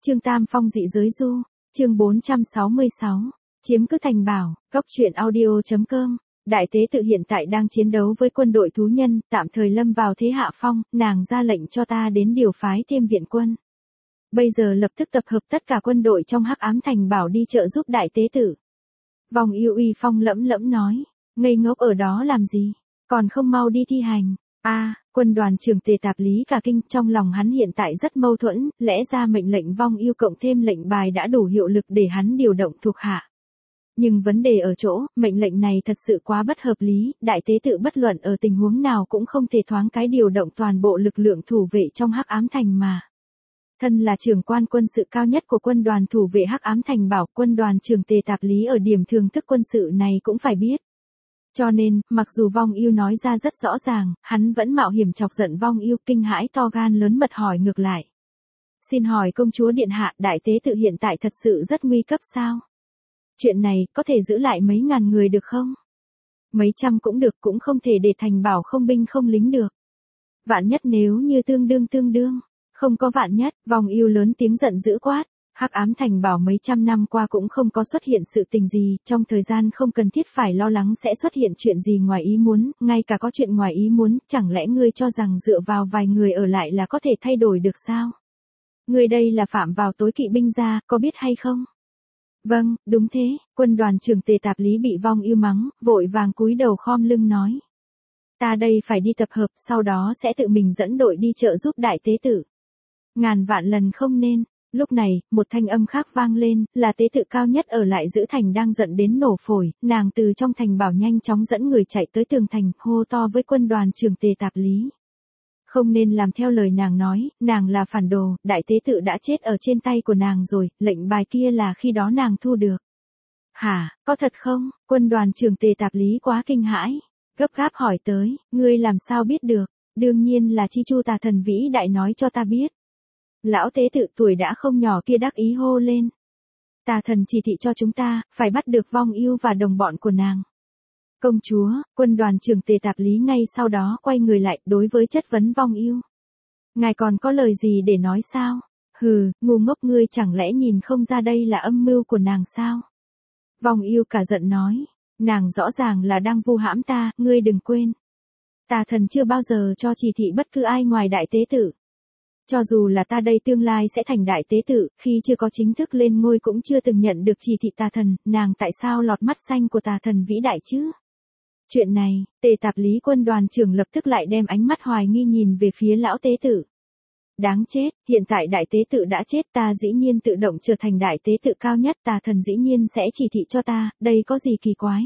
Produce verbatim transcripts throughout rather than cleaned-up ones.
Chương Tam Phong dị giới du, chương bốn trăm sáu mươi sáu, chiếm cứ thành bảo, góc truyện audio.com. Đại tế tự hiện tại đang chiến đấu với quân đội thú nhân, tạm thời lâm vào thế hạ phong, nàng ra lệnh cho ta đến điều phái thêm viện quân. Bây giờ lập tức tập hợp tất cả quân đội trong Hắc Ám Thành Bảo đi trợ giúp đại tế tử. Vòng Yêu Uy Phong lẫm lẫm nói, ngây ngốc ở đó làm gì, còn không mau đi thi hành. A, à, quân đoàn trưởng Tề Tạp Lý cả kinh, trong lòng hắn hiện tại rất mâu thuẫn, lẽ ra mệnh lệnh Vong Yêu cộng thêm lệnh bài đã đủ hiệu lực để hắn điều động thuộc hạ. Nhưng vấn đề ở chỗ, mệnh lệnh này thật sự quá bất hợp lý, đại tế tự bất luận ở tình huống nào cũng không thể thoáng cái điều động toàn bộ lực lượng thủ vệ trong Hắc Ám Thành mà. Thân là trưởng quan quân sự cao nhất của quân đoàn thủ vệ Hắc Ám Thành Bảo, quân đoàn trưởng Tề Tạp Lý ở điểm thường thức quân sự này cũng phải biết. Cho nên, mặc dù Vong Yêu nói ra rất rõ ràng, hắn vẫn mạo hiểm chọc giận Vong Yêu, kinh hãi to gan lớn mật hỏi ngược lại. Xin hỏi công chúa điện hạ, đại tế tự hiện tại thật sự rất nguy cấp sao? Chuyện này, có thể giữ lại mấy ngàn người được không? Mấy trăm cũng được, cũng không thể để thành bảo không binh không lính được. Vạn nhất nếu như tương đương tương đương, không có vạn nhất, Vong Yêu lớn tiếng giận dữ quát. Hắc Ám Thành Bảo mấy trăm năm qua cũng không có xuất hiện sự tình gì, trong thời gian không cần thiết phải lo lắng sẽ xuất hiện chuyện gì ngoài ý muốn, ngay cả có chuyện ngoài ý muốn, chẳng lẽ ngươi cho rằng dựa vào vài người ở lại là có thể thay đổi được sao? Ngươi đây là phạm vào tối kỵ binh gia, có biết hay không? Vâng, đúng thế, quân đoàn trưởng Tề Tạp Lý bị Vong Yêu mắng, vội vàng cúi đầu khom lưng nói. Ta đây phải đi tập hợp, sau đó sẽ tự mình dẫn đội đi trợ giúp đại tế tử. Ngàn vạn lần không nên. Lúc này, một thanh âm khác vang lên, là tế tự cao nhất ở lại giữ thành đang giận đến nổ phổi, nàng từ trong thành bảo nhanh chóng dẫn người chạy tới tường thành, hô to với quân đoàn trưởng Tề Tạp Lý. Không nên làm theo lời nàng nói, nàng là phản đồ, đại tế tự đã chết ở trên tay của nàng rồi, lệnh bài kia là khi đó nàng thu được. Hả, có thật không? Quân đoàn trưởng Tề Tạp Lý quá kinh hãi, gấp gáp hỏi tới, ngươi làm sao biết được? Đương nhiên là Chi Chu Tà Thần vĩ đại nói cho ta biết. Lão tế tự tuổi đã không nhỏ kia đắc ý hô lên. Tà thần chỉ thị cho chúng ta, phải bắt được Vong Yêu và đồng bọn của nàng. Công chúa, quân đoàn trưởng Tề Tạp Lý ngay sau đó quay người lại đối với chất vấn Vong Yêu. Ngài còn có lời gì để nói sao? Hừ, ngu ngốc ngươi chẳng lẽ nhìn không ra đây là âm mưu của nàng sao? Vong Yêu cả giận nói, nàng rõ ràng là đang vu hãm ta, ngươi đừng quên. Tà thần chưa bao giờ cho chỉ thị bất cứ ai ngoài đại tế tử. Cho dù là ta đây tương lai sẽ thành đại tế tử, khi chưa có chính thức lên ngôi cũng chưa từng nhận được chỉ thị tà thần, nàng tại sao lọt mắt xanh của tà thần vĩ đại chứ? Chuyện này, Tề Tạp Lý quân đoàn trưởng lập tức lại đem ánh mắt hoài nghi nhìn về phía lão tế tử. Đáng chết, hiện tại đại tế tự đã chết, ta dĩ nhiên tự động trở thành đại tế tự cao nhất, tà thần dĩ nhiên sẽ chỉ thị cho ta, đây có gì kỳ quái?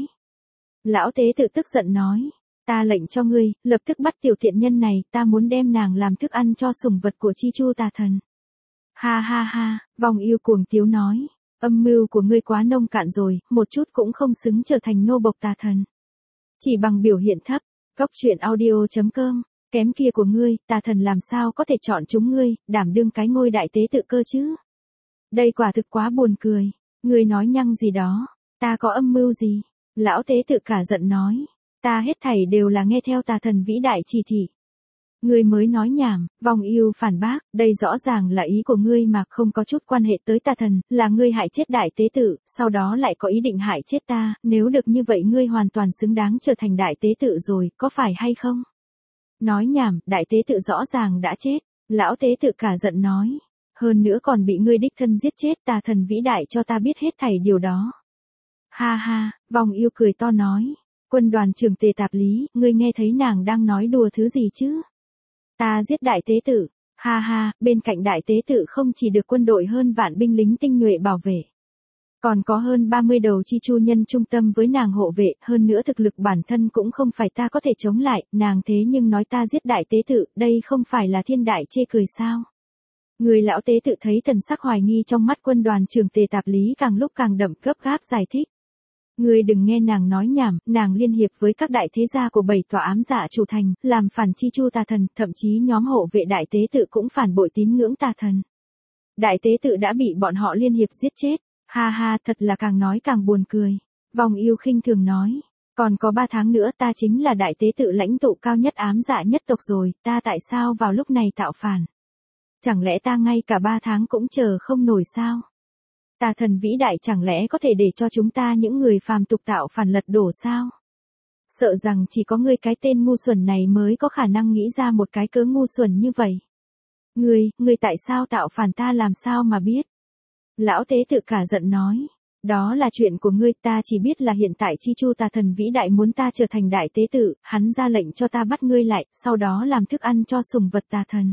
Lão tế tự tức giận nói. Ta lệnh cho ngươi, lập tức bắt tiểu thiện nhân này, ta muốn đem nàng làm thức ăn cho sủng vật của Chi Chu Tà Thần. Ha ha ha, Vong Yêu cuồng tiếu nói, âm mưu của ngươi quá nông cạn rồi, một chút cũng không xứng trở thành nô bộc tà thần. Chỉ bằng biểu hiện thấp, góc truyện audio.com, kém kia của ngươi, tà thần làm sao có thể chọn chúng ngươi, đảm đương cái ngôi đại tế tự cơ chứ? Đây quả thực quá buồn cười, ngươi nói nhăng gì đó, ta có âm mưu gì? Lão tế tự cả giận nói. Ta hết thảy đều là nghe theo tà thần vĩ đại chỉ thị. Ngươi mới nói nhảm, Vong Yêu phản bác, đây rõ ràng là ý của ngươi mà không có chút quan hệ tới tà thần, là ngươi hại chết đại tế tử, sau đó lại có ý định hại chết ta, nếu được như vậy ngươi hoàn toàn xứng đáng trở thành đại tế tử rồi, có phải hay không? Nói nhảm, đại tế tử rõ ràng đã chết, lão tế tử cả giận nói, hơn nữa còn bị ngươi đích thân giết chết, tà thần vĩ đại cho ta biết hết thảy điều đó. Ha ha, Vong Yêu cười to nói. Quân đoàn trưởng Tề Tạp Lý, ngươi nghe thấy nàng đang nói đùa thứ gì chứ? Ta giết đại tế tử, ha ha, bên cạnh đại tế tử không chỉ được quân đội hơn vạn binh lính tinh nhuệ bảo vệ. Còn có hơn ba mươi đầu Chi Chu nhân trung tâm với nàng hộ vệ, hơn nữa thực lực bản thân cũng không phải ta có thể chống lại, nàng thế nhưng nói ta giết đại tế tử, đây không phải là thiên đại chê cười sao? Người lão tế tự thấy thần sắc hoài nghi trong mắt quân đoàn trưởng Tề Tạp Lý càng lúc càng đậm, gấp gáp giải thích. Ngươi đừng nghe nàng nói nhảm, nàng liên hiệp với các đại thế gia của bảy tòa ám dạ chủ thành, làm phản Chi Chu Tà Thần, thậm chí nhóm hộ vệ đại tế tự cũng phản bội tín ngưỡng tà thần. Đại tế tự đã bị bọn họ liên hiệp giết chết, ha ha, thật là càng nói càng buồn cười. Vong Yêu khinh thường nói, còn có ba tháng nữa ta chính là đại tế tự lãnh tụ cao nhất ám dạ nhất tộc rồi, ta tại sao vào lúc này tạo phản? Chẳng lẽ ta ngay cả ba tháng cũng chờ không nổi sao? Tà thần vĩ đại chẳng lẽ có thể để cho chúng ta những người phàm tục tạo phản lật đổ sao? Sợ rằng chỉ có ngươi cái tên ngu xuẩn này mới có khả năng nghĩ ra một cái cớ ngu xuẩn như vậy. Ngươi, ngươi tại sao tạo phản ta làm sao mà biết? Lão tế tự cả giận nói. Đó là chuyện của ngươi, ta chỉ biết là hiện tại Chi Chu tà thần vĩ đại muốn ta trở thành đại tế tự, hắn ra lệnh cho ta bắt ngươi lại, sau đó làm thức ăn cho sùng vật tà thần.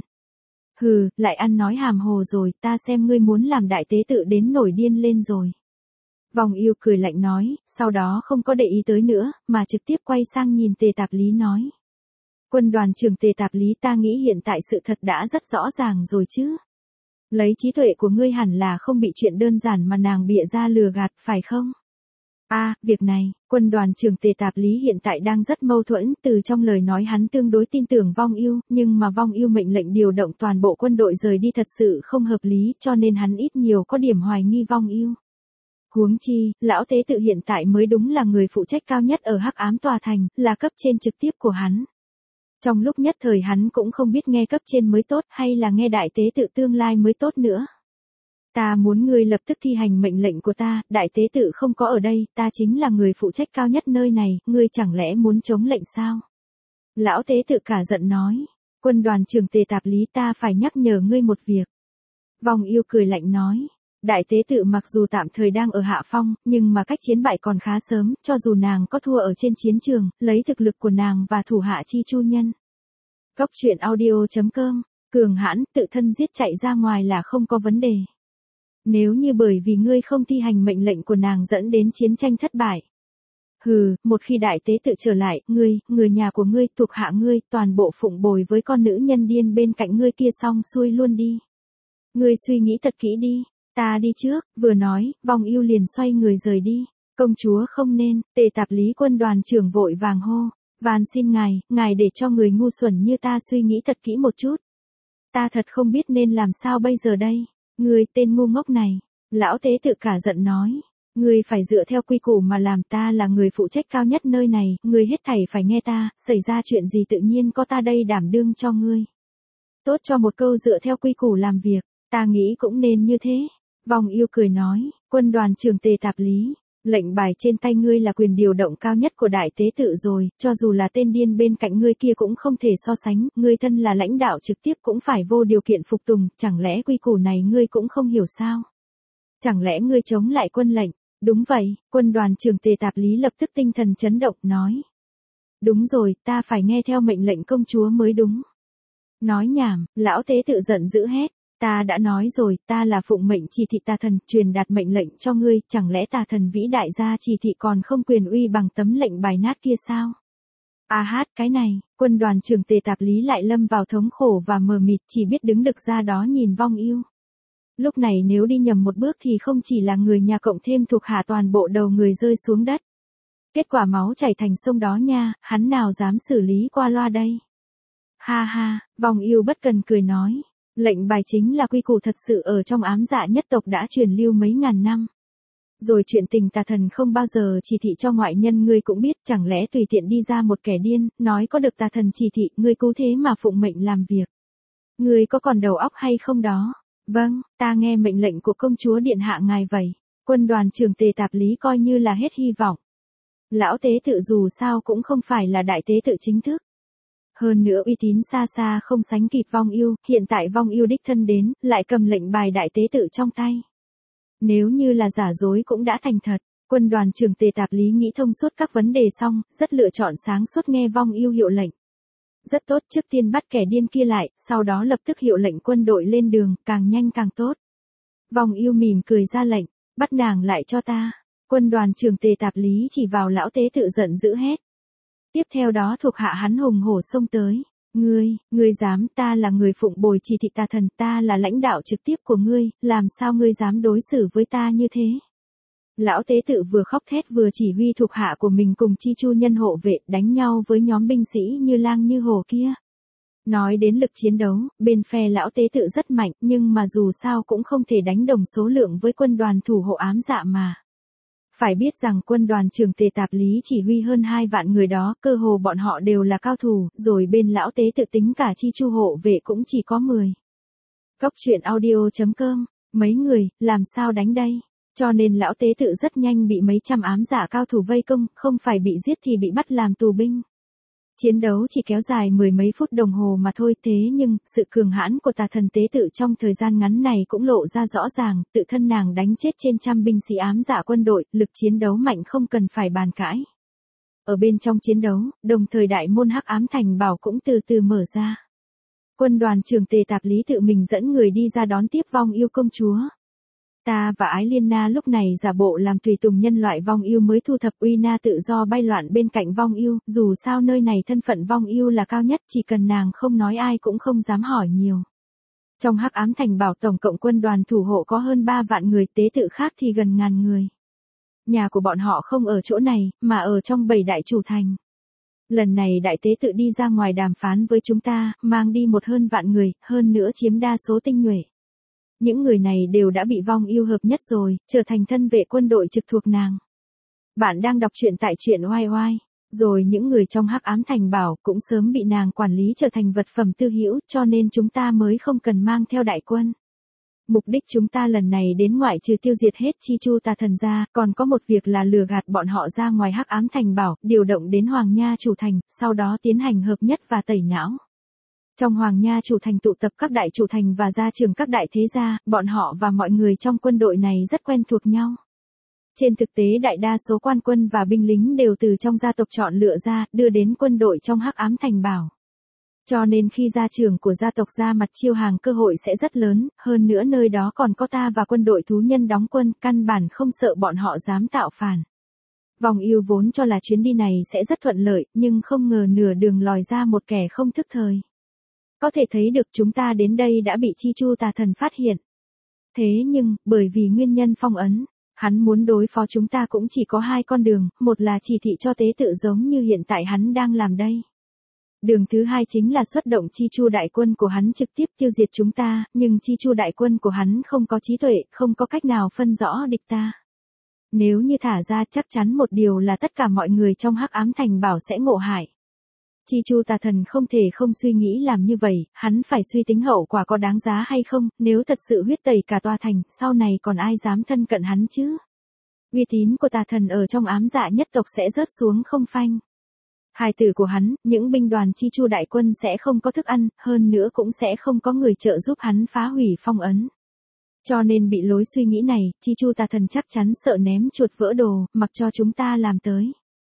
Hừ, lại ăn nói hàm hồ rồi, ta xem ngươi muốn làm đại tế tự đến nổi điên lên rồi. Vong yêu cười lạnh nói, sau đó không có để ý tới nữa, mà trực tiếp quay sang nhìn Tề Tạp Lý nói. Quân đoàn trưởng Tề Tạp Lý, ta nghĩ hiện tại sự thật đã rất rõ ràng rồi chứ. Lấy trí tuệ của ngươi hẳn là không bị chuyện đơn giản mà nàng bịa ra lừa gạt, phải không? A, à, việc này, quân đoàn trưởng Tề Tạp Lý hiện tại đang rất mâu thuẫn, từ trong lời nói hắn tương đối tin tưởng Vong yêu, nhưng mà Vong yêu mệnh lệnh điều động toàn bộ quân đội rời đi thật sự không hợp lý, cho nên hắn ít nhiều có điểm hoài nghi Vong yêu. Huống chi, lão tế tự hiện tại mới đúng là người phụ trách cao nhất ở Hắc Ám Tòa Thành, là cấp trên trực tiếp của hắn. Trong lúc nhất thời hắn cũng không biết nghe cấp trên mới tốt hay là nghe đại tế tự tương lai mới tốt nữa. Ta muốn ngươi lập tức thi hành mệnh lệnh của ta, đại tế tự không có ở đây, ta chính là người phụ trách cao nhất nơi này, ngươi chẳng lẽ muốn chống lệnh sao? Lão tế tự cả giận nói, quân đoàn trưởng Tề Tạp Lý, ta phải nhắc nhở ngươi một việc. Vong yêu cười lạnh nói, đại tế tự mặc dù tạm thời đang ở hạ phong, nhưng mà cách chiến bại còn khá sớm, cho dù nàng có thua ở trên chiến trường, lấy thực lực của nàng và thủ hạ Chi Chu nhân. Cốc truyện audio chấm com, cường hãn, tự thân giết chạy ra ngoài là không có vấn đề. Nếu như bởi vì ngươi không thi hành mệnh lệnh của nàng dẫn đến chiến tranh thất bại. Hừ, một khi đại tế tự trở lại, ngươi, người nhà của ngươi, thuộc hạ ngươi, toàn bộ phụng bồi với con nữ nhân điên bên cạnh ngươi kia xong xuôi luôn đi. Ngươi suy nghĩ thật kỹ đi, ta đi trước, vừa nói, Vong yêu liền xoay người rời đi. Công chúa không nên, Tề Tạp Lý quân đoàn trưởng vội vàng hô, van xin ngài, ngài để cho người ngu xuẩn như ta suy nghĩ thật kỹ một chút. Ta thật không biết nên làm sao bây giờ đây. Ngươi tên ngu ngốc này, lão tế tự cả giận nói, ngươi phải dựa theo quy củ mà làm, ta là người phụ trách cao nhất nơi này, ngươi hết thảy phải nghe ta, xảy ra chuyện gì tự nhiên có ta đây đảm đương cho ngươi. Tốt cho một câu dựa theo quy củ làm việc, ta nghĩ cũng nên như thế. Vong yêu cười nói, quân đoàn trưởng Tề Tạp Lý, lệnh bài trên tay ngươi là quyền điều động cao nhất của đại tế tự rồi, cho dù là tên điên bên cạnh ngươi kia cũng không thể so sánh, ngươi thân là lãnh đạo trực tiếp cũng phải vô điều kiện phục tùng, chẳng lẽ quy củ này ngươi cũng không hiểu sao? Chẳng lẽ ngươi chống lại quân lệnh? Đúng vậy, quân đoàn trưởng Tề Tạp Lý lập tức tinh thần chấn động, nói. Đúng rồi, ta phải nghe theo mệnh lệnh công chúa mới đúng. Nói nhảm, lão tế tự giận dữ hét. Ta đã nói rồi, ta là phụng mệnh chỉ thị tà thần, truyền đạt mệnh lệnh cho ngươi, chẳng lẽ tà thần vĩ đại gia chỉ thị còn không quyền uy bằng tấm lệnh bài nát kia sao? A hát, cái này, quân đoàn trưởng Tề Tạp Lý lại lâm vào thống khổ và mờ mịt, chỉ biết đứng đực ra đó nhìn Vong yêu. Lúc này nếu đi nhầm một bước thì không chỉ là người nhà cộng thêm thuộc hạ toàn bộ đầu người rơi xuống đất. Kết quả máu chảy thành sông đó nha, hắn nào dám xử lý qua loa đây? Ha ha, Vong yêu bất cần cười nói. Lệnh bài chính là quy củ thật sự ở trong ám dạ nhất tộc đã truyền lưu mấy ngàn năm. Rồi chuyện tình tà thần không bao giờ chỉ thị cho ngoại nhân, ngươi cũng biết, chẳng lẽ tùy tiện đi ra một kẻ điên, nói có được tà thần chỉ thị, ngươi cứ thế mà phụng mệnh làm việc. Ngươi có còn đầu óc hay không đó? Vâng, ta nghe mệnh lệnh của công chúa điện hạ ngài vậy. Quân đoàn trưởng Tề Tạp Lý coi như là hết hy vọng. Lão tế tự dù sao cũng không phải là đại tế tự chính thức. Hơn nữa uy tín xa xa không sánh kịp Vong yêu, hiện tại Vong yêu đích thân đến, lại cầm lệnh bài đại tế tự trong tay. Nếu như là giả dối cũng đã thành thật, quân đoàn trưởng Tề Tạp Lý nghĩ thông suốt các vấn đề xong, rất lựa chọn sáng suốt nghe Vong yêu hiệu lệnh. Rất tốt, trước tiên bắt kẻ điên kia lại, sau đó lập tức hiệu lệnh quân đội lên đường, càng nhanh càng tốt. Vong yêu mỉm cười ra lệnh, bắt nàng lại cho ta. Quân đoàn trưởng Tề Tạp Lý chỉ vào lão tế tự giận dữ hét. Tiếp theo đó thuộc hạ hắn hùng hổ xông tới. Ngươi, ngươi dám, ta là người phụng bồi chỉ thị tà thần, ta là lãnh đạo trực tiếp của ngươi, làm sao ngươi dám đối xử với ta như thế? Lão tế tự vừa khóc thét vừa chỉ huy thuộc hạ của mình cùng Chi Chu nhân hộ vệ đánh nhau với nhóm binh sĩ như lang như hổ kia. Nói đến lực chiến đấu, bên phe lão tế tự rất mạnh, nhưng mà dù sao cũng không thể đánh đồng số lượng với quân đoàn thủ hộ ám dạ mà. Phải biết rằng quân đoàn trưởng Tề Tạp Lý chỉ huy hơn hai vạn người đó, cơ hồ bọn họ đều là cao thủ, rồi bên lão tế tự tính cả Chi Chu hộ vệ cũng chỉ có mười. Cốc truyện audio chấm com, mấy người, làm sao đánh đây? Cho nên lão tế tự rất nhanh bị mấy trăm ám giả cao thủ vây công, không phải bị giết thì bị bắt làm tù binh. Chiến đấu chỉ kéo dài mười mấy phút đồng hồ mà thôi, thế nhưng, sự cường hãn của tà thần tế tự trong thời gian ngắn này cũng lộ ra rõ ràng, tự thân nàng đánh chết trên trăm binh sĩ ám giả quân đội, lực chiến đấu mạnh không cần phải bàn cãi. Ở bên trong chiến đấu, đồng thời đại môn Hắc Ám Thành Bảo cũng từ từ mở ra. Quân đoàn trưởng Tề Tạp Lý tự mình dẫn người đi ra đón tiếp Vong Yêu công chúa. Ta và Ái Liên Na lúc này giả bộ làm tùy tùng nhân loại Vong Yêu mới thu thập uy na tự do bay loạn bên cạnh Vong Yêu, dù sao nơi này thân phận Vong Yêu là cao nhất, chỉ cần nàng không nói ai cũng không dám hỏi nhiều. Trong Hắc Ám Thành Bảo tổng cộng quân đoàn thủ hộ có hơn ba vạn người, tế tự khác thì gần ngàn người. Nhà của bọn họ không ở chỗ này, mà ở trong bảy đại chủ thành. Lần này đại tế tự đi ra ngoài đàm phán với chúng ta, mang đi một hơn vạn người, hơn nữa chiếm đa số tinh nhuệ. Những người này đều đã bị Vong Yêu hợp nhất rồi, trở thành thân vệ quân đội trực thuộc nàng. Bạn đang đọc truyện tại truyện oai oai, rồi những người trong Hắc Ám Thành Bảo cũng sớm bị nàng quản lý trở thành vật phẩm tư hữu, cho nên chúng ta mới không cần mang theo đại quân. Mục đích chúng ta lần này đến ngoại trừ tiêu diệt hết Chi Chu tà thần ra, còn có một việc là lừa gạt bọn họ ra ngoài Hắc Ám Thành Bảo, điều động đến Hoàng Nha chủ thành, sau đó tiến hành hợp nhất và tẩy não. Trong Hoàng Nha chủ thành tụ tập các đại chủ thành và gia trưởng các đại thế gia, bọn họ và mọi người trong quân đội này rất quen thuộc nhau. Trên thực tế đại đa số quan quân và binh lính đều từ trong gia tộc chọn lựa ra, đưa đến quân đội trong Hắc Ám Thành Bảo. Cho nên khi gia trưởng của gia tộc ra mặt chiêu hàng cơ hội sẽ rất lớn, hơn nữa nơi đó còn có ta và quân đội thú nhân đóng quân, căn bản không sợ bọn họ dám tạo phản. Vong Yêu vốn cho là chuyến đi này sẽ rất thuận lợi, nhưng không ngờ nửa đường lòi ra một kẻ không thức thời. Có thể thấy được chúng ta đến đây đã bị Chi Chu tà thần phát hiện. Thế nhưng, bởi vì nguyên nhân phong ấn, hắn muốn đối phó chúng ta cũng chỉ có hai con đường, một là chỉ thị cho tế tự giống như hiện tại hắn đang làm đây. Đường thứ hai chính là xuất động Chi Chu đại quân của hắn trực tiếp tiêu diệt chúng ta, nhưng Chi Chu đại quân của hắn không có trí tuệ, không có cách nào phân rõ địch ta. Nếu như thả ra chắc chắn một điều là tất cả mọi người trong Hắc Ám Thành Bảo sẽ ngộ hại. Chi Chu tà thần không thể không suy nghĩ làm như vậy, hắn phải suy tính hậu quả có đáng giá hay không, nếu thật sự huyết tẩy cả tòa thành, sau này còn ai dám thân cận hắn chứ? Uy tín của tà thần ở trong ám dạ nhất tộc sẽ rớt xuống không phanh. Hài tử của hắn, những binh đoàn Chi Chu đại quân sẽ không có thức ăn, hơn nữa cũng sẽ không có người trợ giúp hắn phá hủy phong ấn. Cho nên bị lối suy nghĩ này, Chi Chu tà thần chắc chắn sợ ném chuột vỡ đồ, mặc cho chúng ta làm tới.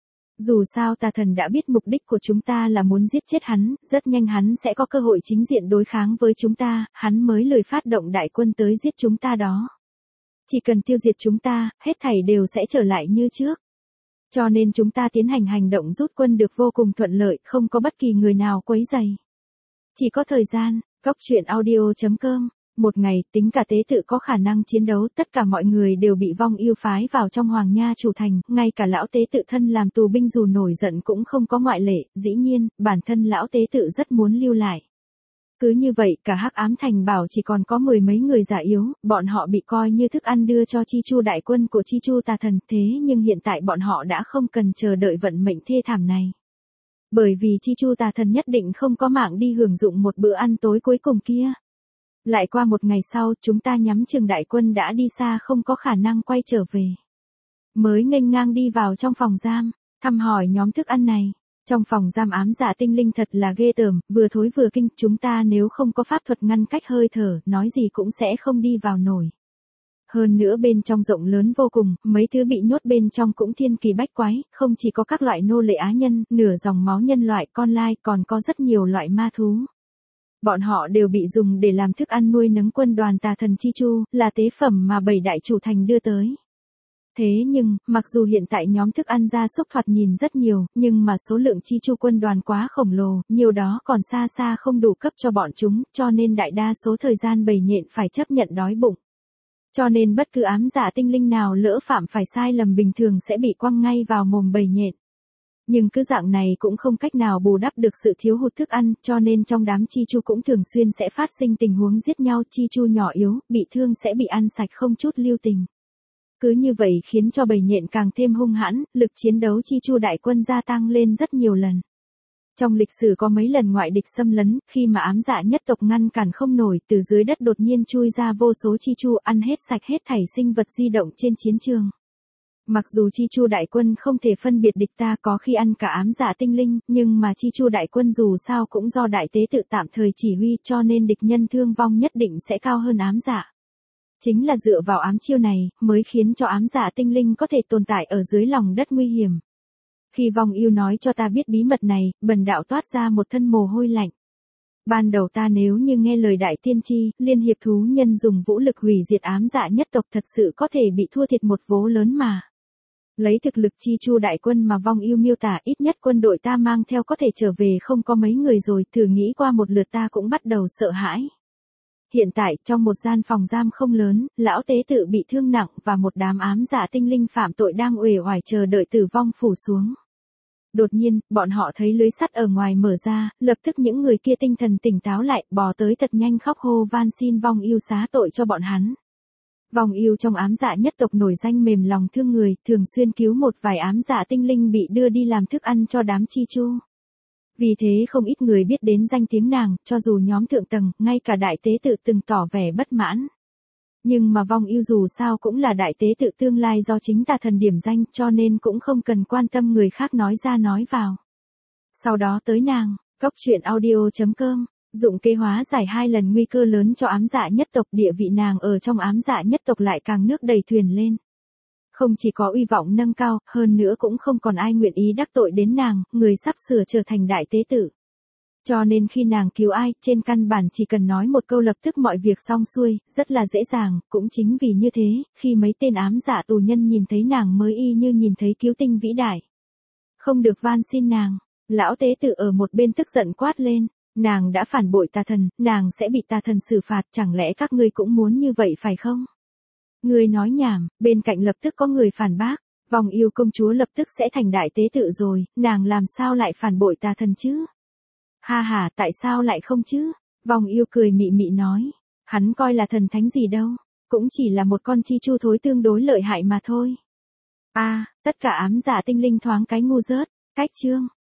Dù sao tà thần đã biết mục đích của chúng ta là muốn giết chết hắn, rất nhanh hắn sẽ có cơ hội chính diện đối kháng với chúng ta, hắn mới lười phát động đại quân tới giết chúng ta đó. Chỉ cần tiêu diệt chúng ta, hết thảy đều sẽ trở lại như trước. Cho nên chúng ta tiến hành hành động rút quân được vô cùng thuận lợi, không có bất kỳ người nào quấy rầy. Chỉ có thời gian, cốc truyện audio chấm com. Một ngày, tính cả tế tự có khả năng chiến đấu, tất cả mọi người đều bị Vong Yêu phái vào trong Hoàng Nha chủ thành, ngay cả lão tế tự thân làm tù binh dù nổi giận cũng không có ngoại lệ, dĩ nhiên, bản thân lão tế tự rất muốn lưu lại. Cứ như vậy, cả Hắc Ám Thành Bảo chỉ còn có mười mấy người già yếu, bọn họ bị coi như thức ăn đưa cho Chi Chu đại quân của Chi Chu tà thần, thế nhưng hiện tại bọn họ đã không cần chờ đợi vận mệnh thê thảm này. Bởi vì Chi Chu tà thần nhất định không có mạng đi hưởng dụng một bữa ăn tối cuối cùng kia. Lại qua một ngày sau, chúng ta nhắm chừng đại quân đã đi xa không có khả năng quay trở về. Mới nghênh ngang đi vào trong phòng giam, thăm hỏi nhóm thức ăn này. Trong phòng giam ám dạ tinh linh thật là ghê tởm, vừa thối vừa kinh, chúng ta nếu không có pháp thuật ngăn cách hơi thở, nói gì cũng sẽ không đi vào nổi. Hơn nữa bên trong rộng lớn vô cùng, mấy thứ bị nhốt bên trong cũng thiên kỳ bách quái, không chỉ có các loại nô lệ á nhân, nửa dòng máu nhân loại con lai, còn có rất nhiều loại ma thú. Bọn họ đều bị dùng để làm thức ăn nuôi nấng quân đoàn tà thần Chi Chu, là tế phẩm mà bảy đại chủ thành đưa tới. Thế nhưng, mặc dù hiện tại nhóm thức ăn gia súc thoạt nhìn rất nhiều, nhưng mà số lượng Chi Chu quân đoàn quá khổng lồ, nhiều đó còn xa xa không đủ cấp cho bọn chúng, cho nên đại đa số thời gian bầy nhện phải chấp nhận đói bụng. Cho nên bất cứ ám dạ tinh linh nào lỡ phạm phải sai lầm bình thường sẽ bị quăng ngay vào mồm bầy nhện. Nhưng cứ dạng này cũng không cách nào bù đắp được sự thiếu hụt thức ăn, cho nên trong đám Chi Chu cũng thường xuyên sẽ phát sinh tình huống giết nhau, Chi Chu nhỏ yếu, bị thương sẽ bị ăn sạch không chút lưu tình. Cứ như vậy khiến cho bầy nhện càng thêm hung hãn, lực chiến đấu Chi Chu đại quân gia tăng lên rất nhiều lần. Trong lịch sử có mấy lần ngoại địch xâm lấn, khi mà ám dạ nhất tộc ngăn cản không nổi, từ dưới đất đột nhiên chui ra vô số chi chu ăn hết sạch hết thảy sinh vật di động trên chiến trường. Mặc dù chi chu đại quân không thể phân biệt địch ta có khi ăn cả ám dạ tinh linh, nhưng mà chi chu đại quân dù sao cũng do đại tế tự tạm thời chỉ huy cho nên địch nhân thương vong nhất định sẽ cao hơn ám dạ. Chính là dựa vào ám chiêu này, mới khiến cho ám dạ tinh linh có thể tồn tại ở dưới lòng đất nguy hiểm. Khi Vong Yêu nói cho ta biết bí mật này, bần đạo toát ra một thân mồ hôi lạnh. Ban đầu ta nếu như nghe lời đại tiên tri, liên hiệp thú nhân dùng vũ lực hủy diệt ám dạ nhất tộc thật sự có thể bị thua thiệt một vố lớn mà. Lấy thực lực chi chu đại quân mà Vong Yêu miêu tả ít nhất quân đội ta mang theo có thể trở về không có mấy người rồi, thử nghĩ qua một lượt ta cũng bắt đầu sợ hãi. Hiện tại, trong một gian phòng giam không lớn, lão tế tự bị thương nặng và một đám ám dạ tinh linh phạm tội đang uể oải chờ đợi tử vong phủ xuống. Đột nhiên, bọn họ thấy lưới sắt ở ngoài mở ra, lập tức những người kia tinh thần tỉnh táo lại, bò tới thật nhanh khóc hô van xin Vong Yêu xá tội cho bọn hắn. Vong Yêu trong ám dạ nhất tộc nổi danh mềm lòng thương người, thường xuyên cứu một vài ám dạ tinh linh bị đưa đi làm thức ăn cho đám chi chu. Vì thế không ít người biết đến danh tiếng nàng, cho dù nhóm thượng tầng, ngay cả đại tế tự từng tỏ vẻ bất mãn. Nhưng mà Vong Yêu dù sao cũng là đại tế tự tương lai do chính tà thần điểm danh cho nên cũng không cần quan tâm người khác nói ra nói vào. Sau đó tới nàng, cốc truyện audio chấm com, dụng kế hóa giải hai lần nguy cơ lớn cho ám dạ nhất tộc, địa vị nàng ở trong ám dạ nhất tộc lại càng nước đầy thuyền lên. Không chỉ có uy vọng nâng cao, hơn nữa cũng không còn ai nguyện ý đắc tội đến nàng, người sắp sửa trở thành đại tế tử. Cho nên khi nàng cứu ai, trên căn bản chỉ cần nói một câu lập tức mọi việc xong xuôi, rất là dễ dàng, cũng chính vì như thế, khi mấy tên ám dạ tù nhân nhìn thấy nàng mới y như nhìn thấy cứu tinh vĩ đại. Không được van xin nàng, lão tế tự ở một bên tức giận quát lên, nàng đã phản bội tà thần, nàng sẽ bị tà thần xử phạt, chẳng lẽ các ngươi cũng muốn như vậy phải không? Ngươi nói nhảm, bên cạnh lập tức có người phản bác, Vong Yêu công chúa lập tức sẽ thành đại tế tự rồi, nàng làm sao lại phản bội tà thần chứ? Ha ha, tại sao lại không chứ? Vong Yêu cười mị mị nói, hắn coi là thần thánh gì đâu, cũng chỉ là một con chi chu thối tương đối lợi hại mà thôi. A, à, tất cả ám dạ tinh linh thoáng cái ngu rớt, cách chương.